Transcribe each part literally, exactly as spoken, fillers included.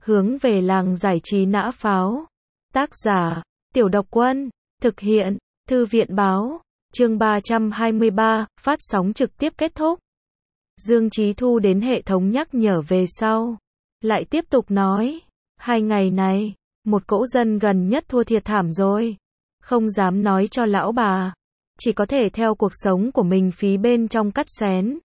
Hướng về làng giải trí nã pháo. Tác giả, Tiểu Độc Quân. Thực hiện, Thư viện Báo. Chương ba trăm hai mươi ba, phát sóng trực tiếp kết thúc. Dương Chí thu đến hệ thống nhắc nhở về sau. Lại tiếp tục nói. Hai ngày này, một cỗ dân gần nhất thua thiệt thảm rồi. Không dám nói cho lão bà. Chỉ có thể theo cuộc sống của mình phí bên trong cắt xén.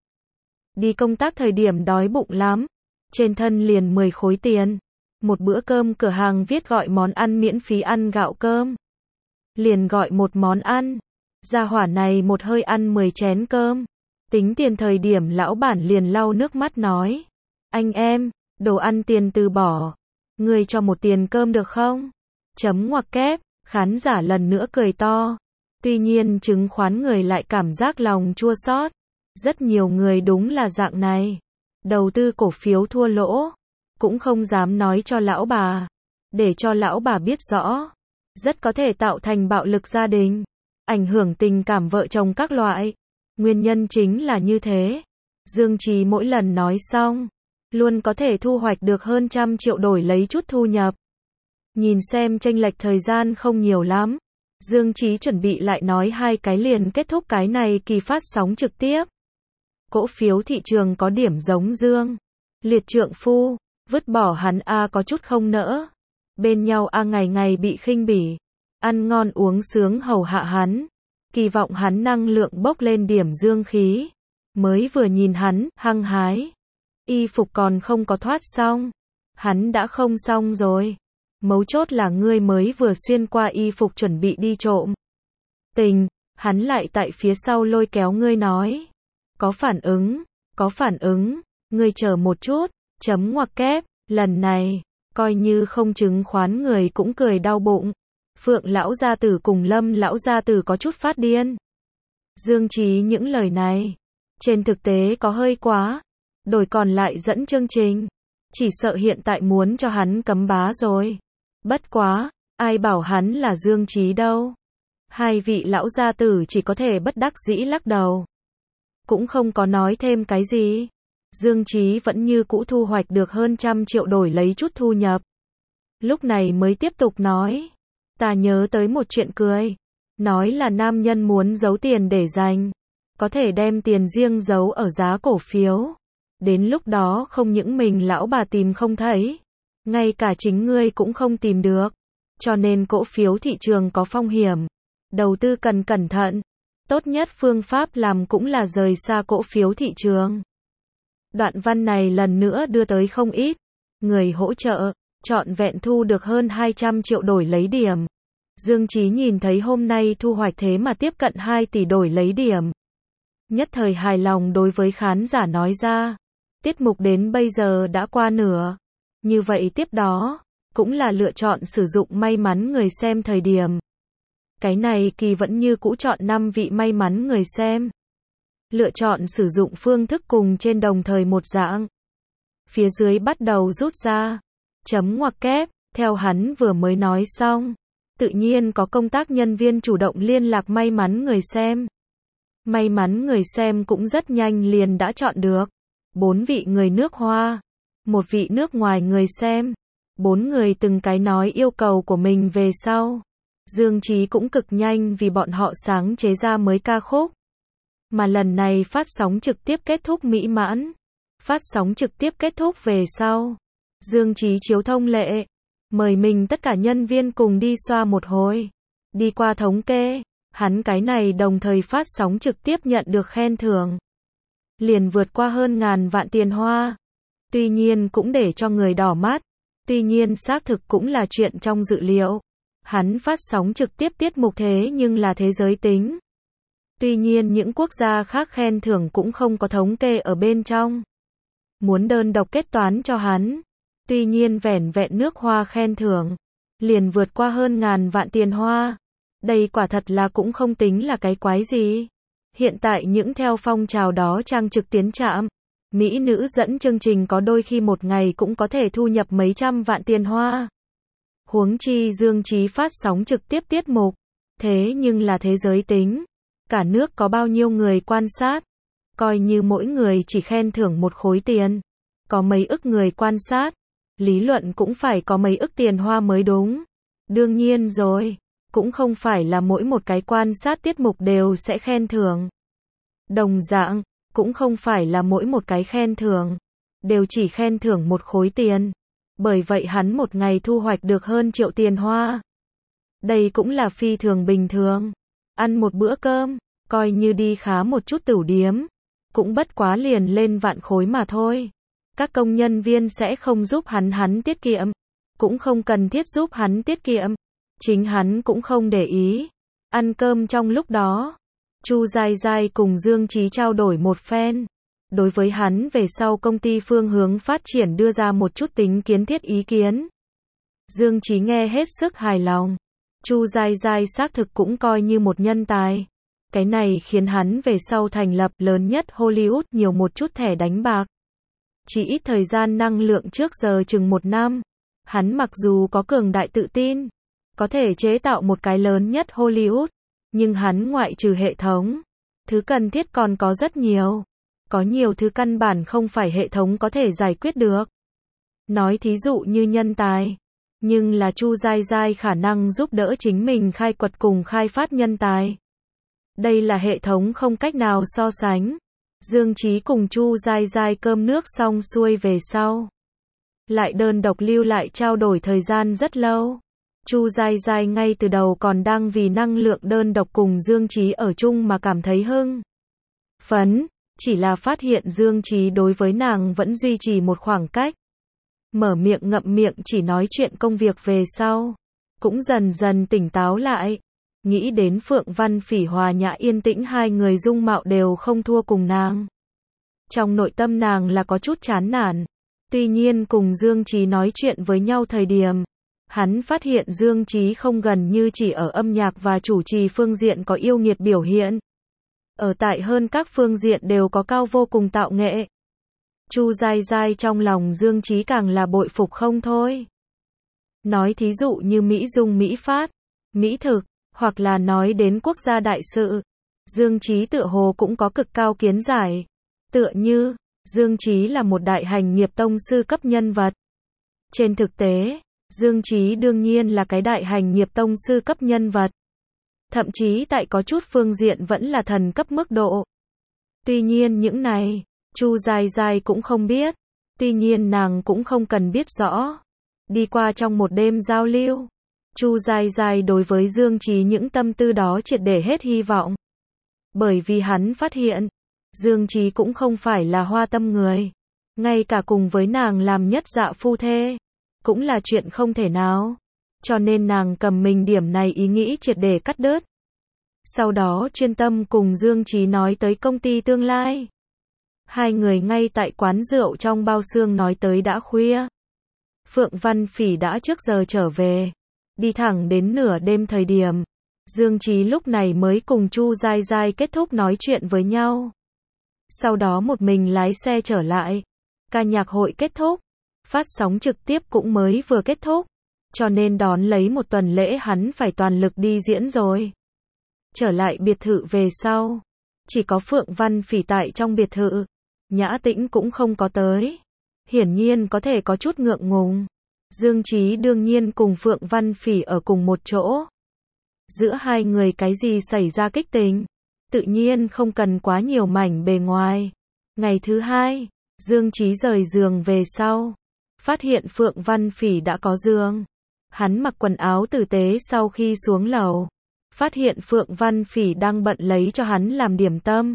Đi công tác thời điểm đói bụng lắm. Trên thân liền mười khối tiền. Một bữa cơm cửa hàng viết gọi món ăn miễn phí ăn gạo cơm. Liền gọi một món ăn. Gia hỏa này một hơi ăn mười chén cơm. Tính tiền thời điểm lão bản liền lau nước mắt nói. Anh em, đồ ăn tiền từ bỏ. Người cho một tiền cơm được không? Chấm ngoặc kép, khán giả lần nữa cười to. Tuy nhiên chứng khoán người lại cảm giác lòng chua xót. Rất nhiều người đúng là dạng này. Đầu tư cổ phiếu thua lỗ. Cũng không dám nói cho lão bà. Để cho lão bà biết rõ. Rất có thể tạo thành bạo lực gia đình. Ảnh hưởng tình cảm vợ chồng các loại. Nguyên nhân chính là như thế. Dương Chí mỗi lần nói xong. Luôn có thể thu hoạch được hơn trăm triệu đổi lấy chút thu nhập. Nhìn xem chênh lệch thời gian không nhiều lắm. Dương Chí chuẩn bị lại nói hai cái liền kết thúc cái này kỳ phát sóng trực tiếp. Cổ phiếu thị trường có điểm giống Dương Liệt trượng phu. Vứt bỏ hắn A có chút không nỡ. Bên nhau A ngày ngày bị khinh bỉ. Ăn ngon uống sướng hầu hạ hắn. Kỳ vọng hắn năng lượng bốc lên điểm dương khí. Mới vừa nhìn hắn, hăng hái. Y phục còn không có thoát xong. Hắn đã không xong rồi. Mấu chốt là ngươi mới vừa xuyên qua y phục chuẩn bị đi trộm tình. Hắn lại tại phía sau lôi kéo ngươi nói. Có phản ứng, có phản ứng. Ngươi chờ một chút. Chấm ngoặc kép, lần này, coi như không chứng khoán người cũng cười đau bụng. Phượng lão gia tử cùng Lâm lão gia tử có chút phát điên. Dương Chí những lời này, trên thực tế có hơi quá. Đổi còn lại dẫn chương trình. Chỉ sợ hiện tại muốn cho hắn cấm bá rồi. Bất quá, ai bảo hắn là Dương Chí đâu. Hai vị lão gia tử chỉ có thể bất đắc dĩ lắc đầu. Cũng không có nói thêm cái gì. Dương Chí vẫn như cũ thu hoạch được hơn trăm triệu đổi lấy chút thu nhập. Lúc này mới tiếp tục nói. Ta nhớ tới một chuyện cười. Nói là nam nhân muốn giấu tiền để dành. Có thể đem tiền riêng giấu ở giá cổ phiếu. Đến lúc đó không những mình lão bà tìm không thấy. Ngay cả chính ngươi cũng không tìm được. Cho nên cổ phiếu thị trường có phong hiểm. Đầu tư cần cẩn thận. Tốt nhất phương pháp làm cũng là rời xa cổ phiếu thị trường. Đoạn văn này lần nữa đưa tới không ít người hỗ trợ, trọn vẹn thu được hơn hai trăm triệu đổi lấy điểm. Dương Chí nhìn thấy hôm nay thu hoạch thế mà tiếp cận hai tỷ đổi lấy điểm. Nhất thời hài lòng đối với khán giả nói ra. Tiết mục đến bây giờ đã qua nửa. Như vậy tiếp đó, cũng là lựa chọn sử dụng may mắn người xem thời điểm. Cái này kỳ vẫn như cũ chọn năm vị may mắn người xem. Lựa chọn sử dụng phương thức cùng trên đồng thời một dạng. Phía dưới bắt đầu rút ra. Chấm ngoặc kép, theo hắn vừa mới nói xong. Tự nhiên có công tác nhân viên chủ động liên lạc may mắn người xem. May mắn người xem cũng rất nhanh liền đã chọn được. Bốn vị người nước Hoa. Một vị nước ngoài người xem. Bốn người từng cái nói yêu cầu của mình về sau. Dương Chí cũng cực nhanh vì bọn họ sáng chế ra mới ca khúc. Mà lần này phát sóng trực tiếp kết thúc mỹ mãn. Phát sóng trực tiếp kết thúc về sau. Dương Chí chiếu thông lệ. Mời mình tất cả nhân viên cùng đi xoa một hồi. Đi qua thống kê. Hắn cái này đồng thời phát sóng trực tiếp nhận được khen thưởng. Liền vượt qua hơn ngàn vạn tiền hoa. Tuy nhiên cũng để cho người đỏ mắt. Tuy nhiên xác thực cũng là chuyện trong dự liệu. Hắn phát sóng trực tiếp tiết mục thế nhưng là thế giới tính. Tuy nhiên những quốc gia khác khen thưởng cũng không có thống kê ở bên trong. Muốn đơn độc kết toán cho hắn. Tuy nhiên vẻn vẹn nước Hoa khen thưởng. Liền vượt qua hơn ngàn vạn tiền hoa. Đây quả thật là cũng không tính là cái quái gì. Hiện tại những theo phong trào đó trang trực tiến trạm. Mỹ nữ dẫn chương trình có đôi khi một ngày cũng có thể thu nhập mấy trăm vạn tiền hoa. Huống chi Dương Chí phát sóng trực tiếp tiết mục. Thế nhưng là thế giới tính. Cả nước có bao nhiêu người quan sát. Coi như mỗi người chỉ khen thưởng một khối tiền. Có mấy ức người quan sát. lý luận cũng phải có mấy ức tiền hoa mới đúng. Đương nhiên rồi, cũng không phải là mỗi một cái quan sát tiết mục đều sẽ khen thưởng. Đồng dạng, cũng không phải là mỗi một cái khen thưởng đều chỉ khen thưởng một khối tiền. Bởi vậy hắn một ngày thu hoạch được hơn triệu tiền hoa. Đây cũng là phi thường bình thường. Ăn một bữa cơm, coi như đi khá một chút tửu điếm, cũng bất quá liền lên vạn khối mà thôi. Các công nhân viên sẽ không giúp hắn hắn tiết kiệm, cũng không cần thiết giúp hắn tiết kiệm. Chính hắn cũng không để ý. Ăn cơm trong lúc đó, Chu Giai Giai cùng Dương Chí trao đổi một phen. Đối với hắn về sau công ty phương hướng phát triển đưa ra một chút tính kiến thiết ý kiến. Dương Chí nghe hết sức hài lòng. Chu Giai Giai xác thực cũng coi như một nhân tài. Cái này khiến hắn về sau thành lập lớn nhất Hollywood nhiều một chút thẻ đánh bạc. Chỉ ít thời gian năng lượng trước giờ chừng một năm. Hắn mặc dù có cường đại tự tin, có thể chế tạo một cái lớn nhất Hollywood, nhưng hắn ngoại trừ hệ thống, thứ cần thiết còn có rất nhiều. Có nhiều thứ căn bản không phải hệ thống có thể giải quyết được. Nói thí dụ như nhân tài, nhưng là Chu Giai Giai khả năng giúp đỡ chính mình khai quật cùng khai phát nhân tài. Đây là hệ thống không cách nào so sánh. Dương Chí cùng Chu Giai Giai cơm nước xong xuôi về sau, lại đơn độc lưu lại trao đổi thời gian rất lâu. Chu Giai Giai ngay từ đầu còn đang vì năng lượng đơn độc cùng Dương Chí ở chung mà cảm thấy hưng phấn, chỉ là phát hiện Dương Chí đối với nàng vẫn duy trì một khoảng cách. Mở miệng ngậm miệng chỉ nói chuyện công việc về sau, cũng dần dần tỉnh táo lại. Nghĩ đến Phượng Văn Phỉ Hòa Nhã Yên Tĩnh hai người dung mạo đều không thua cùng nàng. Trong nội tâm nàng là có chút chán nản. Tuy nhiên cùng Dương Chí nói chuyện với nhau thời điểm, hắn phát hiện Dương Chí không gần như chỉ ở âm nhạc và chủ trì phương diện có yêu nghiệt biểu hiện. Ở tại hơn các phương diện đều có cao vô cùng tạo nghệ. Chu Giai Giai trong lòng Dương Chí càng là bội phục không thôi. Nói thí dụ như Mỹ dung Mỹ phát, Mỹ thực, hoặc là nói đến quốc gia đại sự, Dương Chí tựa hồ cũng có cực cao kiến giải. Tựa như, Dương Chí là một đại hành nghiệp tông sư cấp nhân vật. Trên thực tế, Dương Chí đương nhiên là cái đại hành nghiệp tông sư cấp nhân vật. Thậm chí tại có chút phương diện vẫn là thần cấp mức độ. Tuy nhiên những này, Chu Giai Giai cũng không biết. Tuy nhiên nàng cũng không cần biết rõ. Đi qua trong một đêm giao lưu, Chu Giai Giai đối với Dương Chí những tâm tư đó triệt để hết hy vọng. Bởi vì hắn phát hiện, Dương Chí cũng không phải là hoa tâm người. Ngay cả cùng với nàng làm nhất dạ phu thê, cũng là chuyện không thể nào. Cho nên nàng cầm mình điểm này ý nghĩ triệt để cắt đứt. Sau đó chuyên tâm cùng Dương Chí nói tới công ty tương lai. Hai người ngay tại quán rượu trong bao xương nói tới đã khuya. Phượng Văn Phỉ đã trước giờ trở về. Đi thẳng đến nửa đêm thời điểm, Dương Chí lúc này mới cùng Chu Giai Giai kết thúc nói chuyện với nhau. Sau đó một mình lái xe trở lại. Ca nhạc hội kết thúc, phát sóng trực tiếp cũng mới vừa kết thúc, cho nên đón lấy một tuần lễ hắn phải toàn lực đi diễn rồi. Trở lại biệt thự về sau, chỉ có Phượng Văn Phỉ tại trong biệt thự, Nhã Tĩnh cũng không có tới. Hiển nhiên có thể có chút ngượng ngùng. Dương Chí đương nhiên cùng Phượng Văn Phỉ ở cùng một chỗ. Giữa hai người cái gì xảy ra kích tình, tự nhiên không cần quá nhiều mảnh bề ngoài. Ngày thứ hai, Dương Chí rời giường về sau, phát hiện Phượng Văn Phỉ đã có giường. Hắn mặc quần áo tử tế sau khi xuống lầu, phát hiện Phượng Văn Phỉ đang bận lấy cho hắn làm điểm tâm.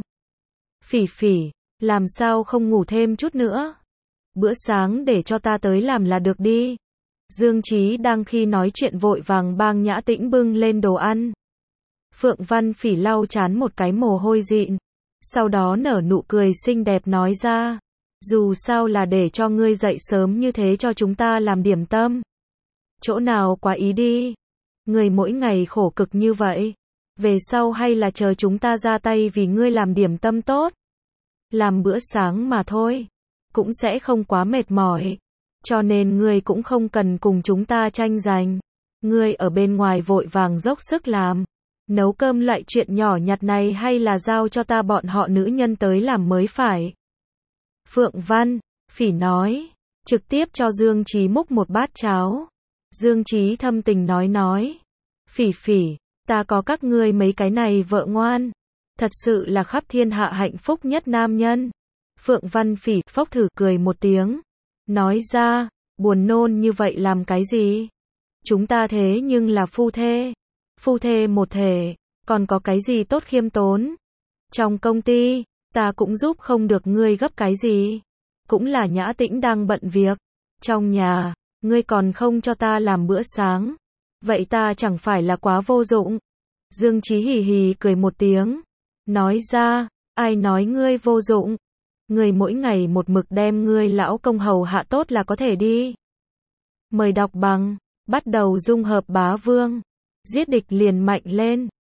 Phỉ Phỉ, làm sao không ngủ thêm chút nữa? Bữa sáng để cho ta tới làm là được đi. Dương Chí đang khi nói chuyện vội vàng bang Nhã Tĩnh bưng lên đồ ăn. Phượng Văn Phỉ lau chán một cái mồ hôi dịn, sau đó nở nụ cười xinh đẹp nói ra, dù sao là để cho ngươi dậy sớm như thế cho chúng ta làm điểm tâm. Chỗ nào quá ý đi. Ngươi mỗi ngày khổ cực như vậy, về sau hay là chờ chúng ta ra tay vì ngươi làm điểm tâm tốt. Làm bữa sáng mà thôi, cũng sẽ không quá mệt mỏi. Cho nên ngươi cũng không cần cùng chúng ta tranh giành. Ngươi ở bên ngoài vội vàng dốc sức làm. Nấu cơm loại chuyện nhỏ nhặt này hay là giao cho ta bọn họ nữ nhân tới làm mới phải. Phượng Văn Phỉ nói. trực tiếp cho Dương Chí múc một bát cháo. Dương Chí thâm tình nói nói, Phỉ Phỉ, ta có các ngươi mấy cái này vợ ngoan, thật sự là khắp thiên hạ hạnh phúc nhất nam nhân. Phượng Văn Phỉ phốc thử cười một tiếng, nói ra, buồn nôn như vậy làm cái gì? Chúng ta thế nhưng là phu thê, phu thê một thể, còn có cái gì tốt khiêm tốn? Trong công ty, ta cũng giúp không được ngươi gấp cái gì, cũng là Nhã Tĩnh đang bận việc. Trong nhà, ngươi còn không cho ta làm bữa sáng, vậy ta chẳng phải là quá vô dụng? Dương Chí hì hì cười một tiếng, nói ra, ai nói ngươi vô dụng? Ngươi mỗi ngày một mực đem ngươi lão công hầu hạ tốt là có thể đi. Mời đọc bằng, bắt đầu dung hợp bá vương, giết địch liền mạnh lên.